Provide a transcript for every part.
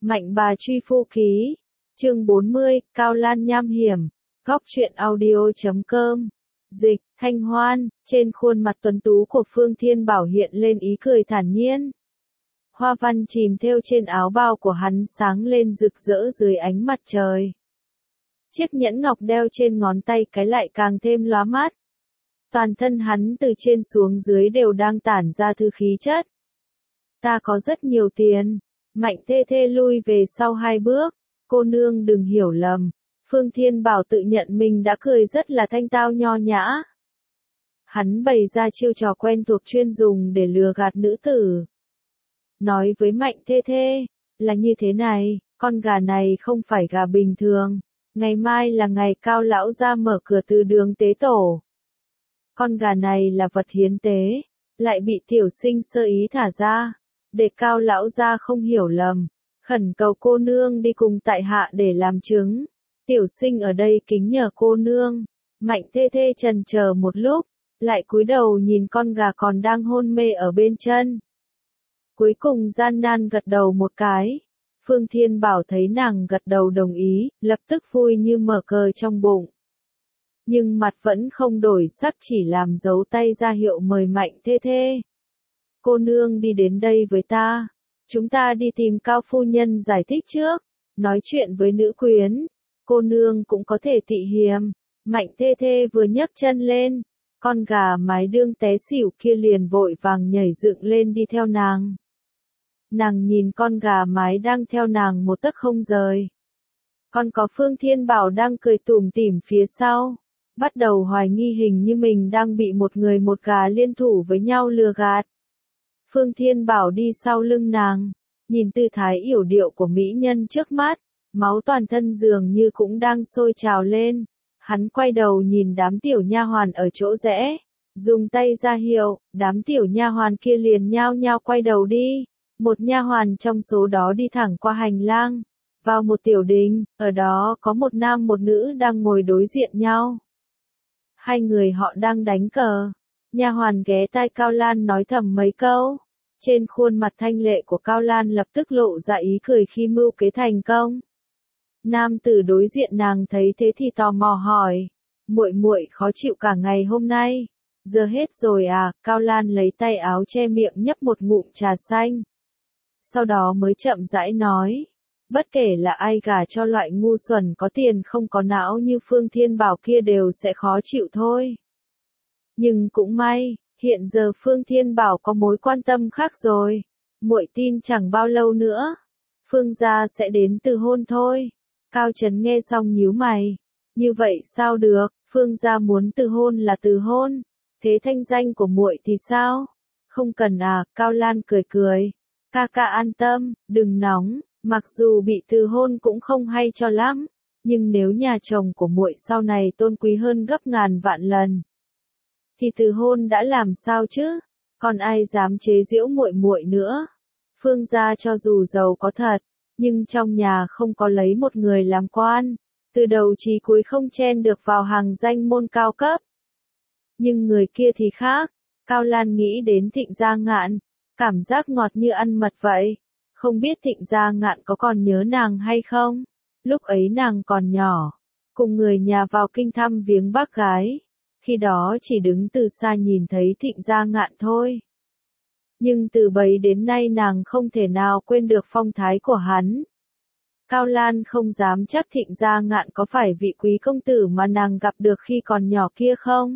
Mạnh bà truy phu ký. Chương 40, Cao Lan nham hiểm. Góc truyện audio.com. Dịch, Thanh Hoan, trên khuôn mặt tuấn tú của Phương Thiên Bảo hiện lên ý cười thản nhiên. Hoa văn chìm thêu trên áo bào của hắn sáng lên rực rỡ dưới ánh mặt trời. Chiếc nhẫn ngọc đeo trên ngón tay cái lại càng thêm lóa mắt. Toàn thân hắn từ trên xuống dưới đều đang tản ra thứ khí chất. Ta có rất nhiều tiền. Mạnh Thê Thê lui về sau 2 bước. Cô nương đừng hiểu lầm. Phương Thiên Bảo tự nhận mình đã cười rất là thanh tao nho nhã. Hắn bày ra chiêu trò quen thuộc chuyên dùng để lừa gạt nữ tử. Nói với Mạnh Thê Thê, là như thế này, con gà này không phải gà bình thường. Ngày mai là ngày Cao lão gia mở cửa từ đường tế tổ. Con gà này là vật hiến tế, lại bị tiểu sinh sơ ý thả ra. Để Cao lão gia không hiểu lầm, khẩn cầu cô nương đi cùng tại hạ để làm chứng. Tiểu sinh ở đây kính nhờ cô nương. Mạnh Thê Thê chần chờ một lúc, lại cúi đầu nhìn con gà còn đang hôn mê ở bên chân. Cuối cùng gian nan gật đầu một cái. Phương Thiên Bảo thấy nàng gật đầu đồng ý, lập tức vui như mở cờ trong bụng. Nhưng mặt vẫn không đổi sắc, chỉ làm dấu tay ra hiệu mời Mạnh Thê Thê. Cô nương đi đến đây với ta. Chúng ta đi tìm Cao phu nhân giải thích trước. Nói chuyện với nữ quyến. Cô nương cũng có thể tị hiềm. Mạnh Thê Thê vừa nhấc chân lên. Con gà mái đương té xỉu kia liền vội vàng nhảy dựng lên đi theo nàng. Nàng nhìn con gà mái đang theo nàng một tấc không rời. Còn có Phương Thiên Bảo đang cười tủm tỉm phía sau. Bắt đầu hoài nghi hình như mình đang bị một người một gà liên thủ với nhau lừa gạt. Phương Thiên Bảo đi sau lưng nàng. Nhìn tư thái yểu điệu của mỹ nhân trước mắt. Máu toàn thân dường như cũng đang sôi trào lên. Hắn quay đầu nhìn đám tiểu nha hoàn ở chỗ rẽ. Dùng tay ra hiệu, đám tiểu nha hoàn kia liền nhao nhao quay đầu đi. Một nha hoàn trong số đó đi thẳng qua hành lang, vào một tiểu đình, ở đó có một nam một nữ đang ngồi đối diện nhau. Hai người họ đang đánh cờ. Nha hoàn ghé tai Cao Lan nói thầm mấy câu. Trên khuôn mặt thanh lệ của Cao Lan lập tức lộ ra ý cười khi mưu kế thành công. Nam tử đối diện nàng thấy thế thì tò mò hỏi, muội muội khó chịu cả ngày hôm nay, giờ hết rồi à? Cao Lan lấy tay áo che miệng nhấp một ngụm trà xanh. Sau đó mới chậm rãi nói, bất kể là ai gả cho loại ngu xuẩn có tiền không có não như Phương Thiên Bảo kia đều sẽ khó chịu thôi. Nhưng cũng may, hiện giờ Phương Thiên Bảo có mối quan tâm khác rồi. Muội tin chẳng bao lâu nữa, Phương gia sẽ đến từ hôn thôi. Cao Trấn nghe xong nhíu mày. Như vậy sao được, Phương gia muốn từ hôn là từ hôn. Thế thanh danh của muội thì sao? Không cần à? Cao Lan cười cười. Ca ca an tâm, đừng nóng, mặc dù bị từ hôn cũng không hay cho lắm, nhưng nếu nhà chồng của muội sau này tôn quý hơn gấp ngàn vạn lần, thì từ hôn đã làm sao chứ? Còn ai dám chế giễu muội muội nữa? Phương gia cho dù giàu có thật, nhưng trong nhà không có lấy một người làm quan, từ đầu chí cuối không chen được vào hàng danh môn cao cấp. Nhưng người kia thì khác. Cao Lan nghĩ đến Thịnh Gia Ngạn. Cảm giác ngọt như ăn mật vậy. Không biết Thịnh Gia Ngạn có còn nhớ nàng hay không? Lúc ấy nàng còn nhỏ, cùng người nhà vào kinh thăm viếng bác gái. Khi đó chỉ đứng từ xa nhìn thấy Thịnh Gia Ngạn thôi. Nhưng từ bấy đến nay nàng không thể nào quên được phong thái của hắn. Cao Lan không dám chắc Thịnh Gia Ngạn có phải vị quý công tử mà nàng gặp được khi còn nhỏ kia không?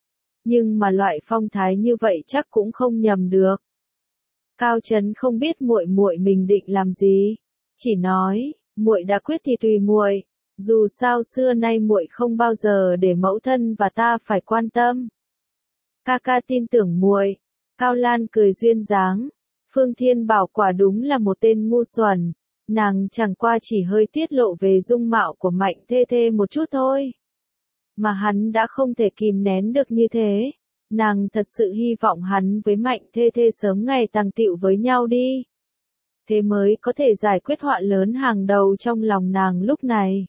Nhưng mà loại phong thái như vậy chắc cũng không nhầm được. Cao Trấn không biết muội muội mình định làm gì, chỉ nói, muội đã quyết thì tùy muội, dù sao xưa nay muội không bao giờ để mẫu thân và ta phải quan tâm. Ca ca tin tưởng muội. Cao Lan cười duyên dáng. Phương Thiên Bảo quả đúng là một tên ngu xuẩn, nàng chẳng qua chỉ hơi tiết lộ về dung mạo của Mạnh Thê Thê một chút thôi. Mà hắn đã không thể kìm nén được như thế. Nàng thật sự hy vọng hắn với Mạnh Thê Thê sớm ngày tàng tựu với nhau đi. Thế mới có thể giải quyết họa lớn hàng đầu trong lòng nàng lúc này.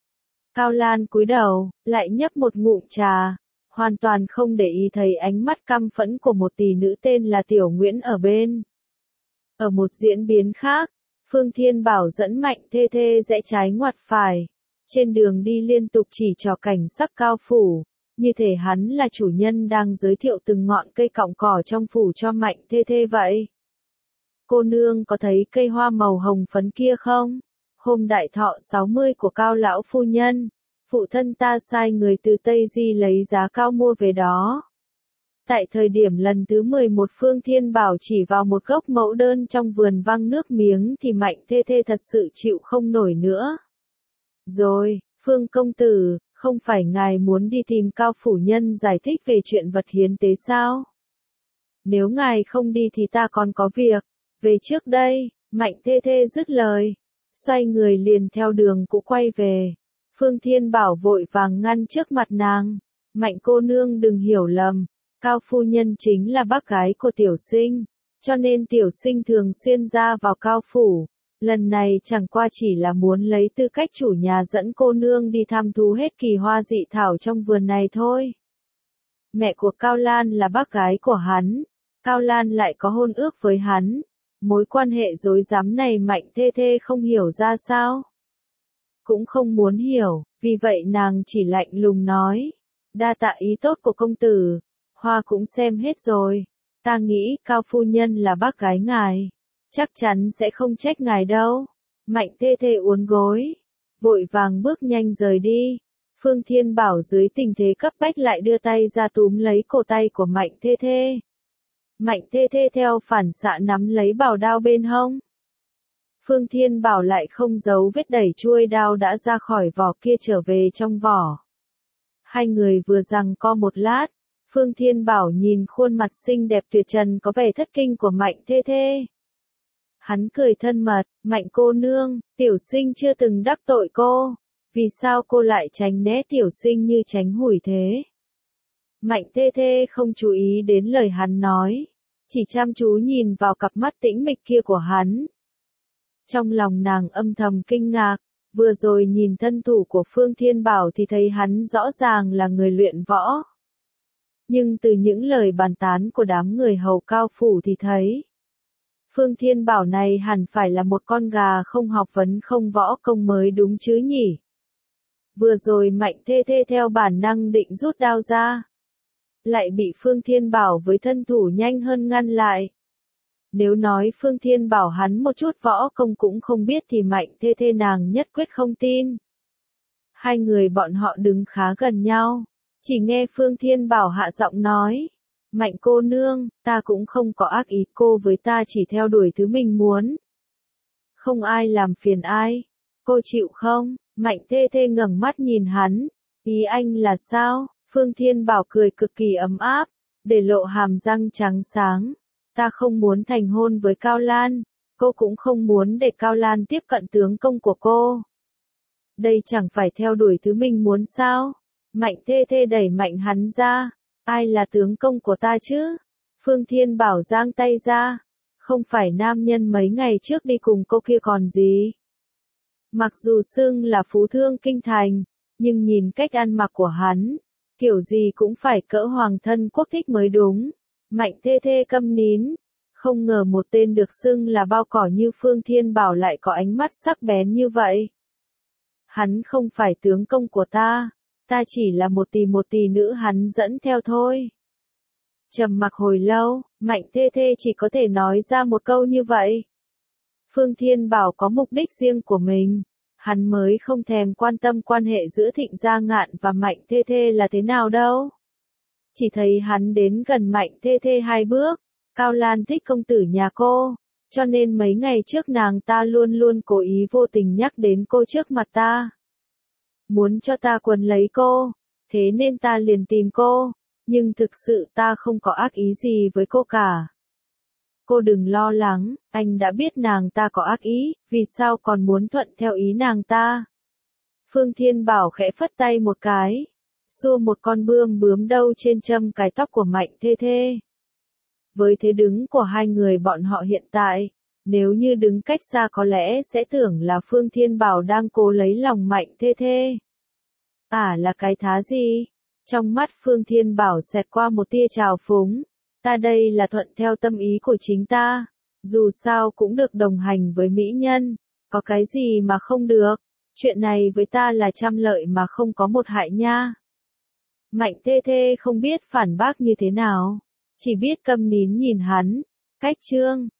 Cao Lan cúi đầu, lại nhấp một ngụm trà, hoàn toàn không để ý thấy ánh mắt căm phẫn của một tỷ nữ tên là Tiểu Nguyễn ở bên. Ở một diễn biến khác, Phương Thiên Bảo dẫn Mạnh Thê Thê rẽ trái ngoặt phải. Trên đường đi liên tục chỉ trỏ cảnh sắc cao phủ, như thể hắn là chủ nhân đang giới thiệu từng ngọn cây cọng cỏ trong phủ cho Mạnh Thê Thê vậy. Cô nương có thấy cây hoa màu hồng phấn kia không? Hôm đại thọ 60 của Cao lão phu nhân, phụ thân ta sai người từ Tây Di lấy giá cao mua về đó. Tại thời điểm lần thứ 11 Phương Thiên Bảo chỉ vào một gốc mẫu đơn trong vườn văng nước miếng thì Mạnh Thê Thê thật sự chịu không nổi nữa. Rồi, Phương công tử, không phải ngài muốn đi tìm Cao phủ nhân giải thích về chuyện vật hiến tế sao? Nếu ngài không đi thì ta còn có việc, về trước đây. Mạnh Thê Thê dứt lời, xoay người liền theo đường cũ quay về. Phương Thiên Bảo vội vàng ngăn trước mặt nàng. Mạnh cô nương đừng hiểu lầm, Cao phu nhân chính là bác gái của tiểu sinh, cho nên tiểu sinh thường xuyên ra vào Cao phủ. Lần này chẳng qua chỉ là muốn lấy tư cách chủ nhà dẫn cô nương đi thăm thú hết kỳ hoa dị thảo trong vườn này thôi. Mẹ của Cao Lan là bác gái của hắn, Cao Lan lại có hôn ước với hắn. Mối quan hệ rối rắm này Mạnh Thê Thê không hiểu ra sao. Cũng không muốn hiểu, vì vậy nàng chỉ lạnh lùng nói. Đa tạ ý tốt của công tử, hoa cũng xem hết rồi. Ta nghĩ Cao phu nhân là bác gái ngài, chắc chắn sẽ không trách ngài đâu. Mạnh Thê Thê uốn gối, vội vàng bước nhanh rời đi. Phương Thiên Bảo dưới tình thế cấp bách lại đưa tay ra túm lấy cổ tay của Mạnh Thê Thê. Mạnh Thê Thê theo phản xạ nắm lấy bảo đao bên hông. Phương Thiên Bảo lại không giấu vết đẩy chuôi đao đã ra khỏi vỏ kia trở về trong vỏ. Hai người vừa giằng co một lát, Phương Thiên Bảo nhìn khuôn mặt xinh đẹp tuyệt trần có vẻ thất kinh của Mạnh Thê Thê. Hắn cười thân mật, Mạnh cô nương, tiểu sinh chưa từng đắc tội cô, vì sao cô lại tránh né tiểu sinh như tránh hủi thế? Mạnh Thê Thê không chú ý đến lời hắn nói, chỉ chăm chú nhìn vào cặp mắt tĩnh mịch kia của hắn. Trong lòng nàng âm thầm kinh ngạc, vừa rồi nhìn thân thủ của Phương Thiên Bảo thì thấy hắn rõ ràng là người luyện võ. Nhưng từ những lời bàn tán của đám người hầu Cao phủ thì thấy, Phương Thiên Bảo này hẳn phải là một con gà không học vấn không võ công mới đúng chứ nhỉ. Vừa rồi Mạnh Thê Thê theo bản năng định rút đao ra, lại bị Phương Thiên Bảo với thân thủ nhanh hơn ngăn lại. Nếu nói Phương Thiên Bảo hắn một chút võ công cũng không biết thì Mạnh Thê Thê nàng nhất quyết không tin. Hai người bọn họ đứng khá gần nhau, chỉ nghe Phương Thiên Bảo hạ giọng nói. Mạnh cô nương, ta cũng không có ác ý, cô với ta chỉ theo đuổi thứ mình muốn. Không ai làm phiền ai. Cô chịu không? Mạnh Thê Thê ngẩng mắt nhìn hắn. Ý anh là sao? Phương Thiên Bảo cười cực kỳ ấm áp, để lộ hàm răng trắng sáng. Ta không muốn thành hôn với Cao Lan, cô cũng không muốn để Cao Lan tiếp cận tướng công của cô. Đây chẳng phải theo đuổi thứ mình muốn sao? Mạnh Thê Thê đẩy mạnh hắn ra. Ai là tướng công của ta chứ? Phương Thiên Bảo giang tay ra. Không phải nam nhân mấy ngày trước đi cùng cô kia còn gì. Mặc dù xưng là phú thương kinh thành, nhưng nhìn cách ăn mặc của hắn, kiểu gì cũng phải cỡ hoàng thân quốc thích mới đúng. Mạnh Thê Thê câm nín. Không ngờ một tên được xưng là bao cỏ như Phương Thiên Bảo lại có ánh mắt sắc bén như vậy. Hắn không phải tướng công của ta. Ta chỉ là một tỷ nữ hắn dẫn theo thôi. Trầm mặc hồi lâu, Mạnh Thê Thê chỉ có thể nói ra một câu như vậy. Phương Thiên Bảo có mục đích riêng của mình. Hắn mới không thèm quan tâm quan hệ giữa Thịnh Gia Ngạn và Mạnh Thê Thê là thế nào đâu. Chỉ thấy hắn đến gần Mạnh Thê Thê 2 bước. Cao Lan thích công tử nhà cô, cho nên mấy ngày trước nàng ta luôn luôn cố ý vô tình nhắc đến cô trước mặt ta. Muốn cho ta quấn lấy cô, thế nên ta liền tìm cô, nhưng thực sự ta không có ác ý gì với cô cả. Cô đừng lo lắng, anh đã biết nàng ta có ác ý, vì sao còn muốn thuận theo ý nàng ta. Phương Thiên Bảo khẽ phất tay một cái, xua một con bướm đâu trên châm cài tóc của Mạnh Thê Thê. Với thế đứng của hai người bọn họ hiện tại, nếu như đứng cách xa có lẽ sẽ tưởng là Phương Thiên Bảo đang cố lấy lòng Mạnh Thê Thê. Là cái thá gì? Trong mắt Phương Thiên Bảo xẹt qua một tia trào phúng. Ta đây là thuận theo tâm ý của chính ta. Dù sao cũng được đồng hành với mỹ nhân, có cái gì mà không được, chuyện này với ta là trăm lợi mà không có một hại nha. Mạnh Thê Thê không biết phản bác như thế nào, chỉ biết câm nín nhìn hắn. Cách chương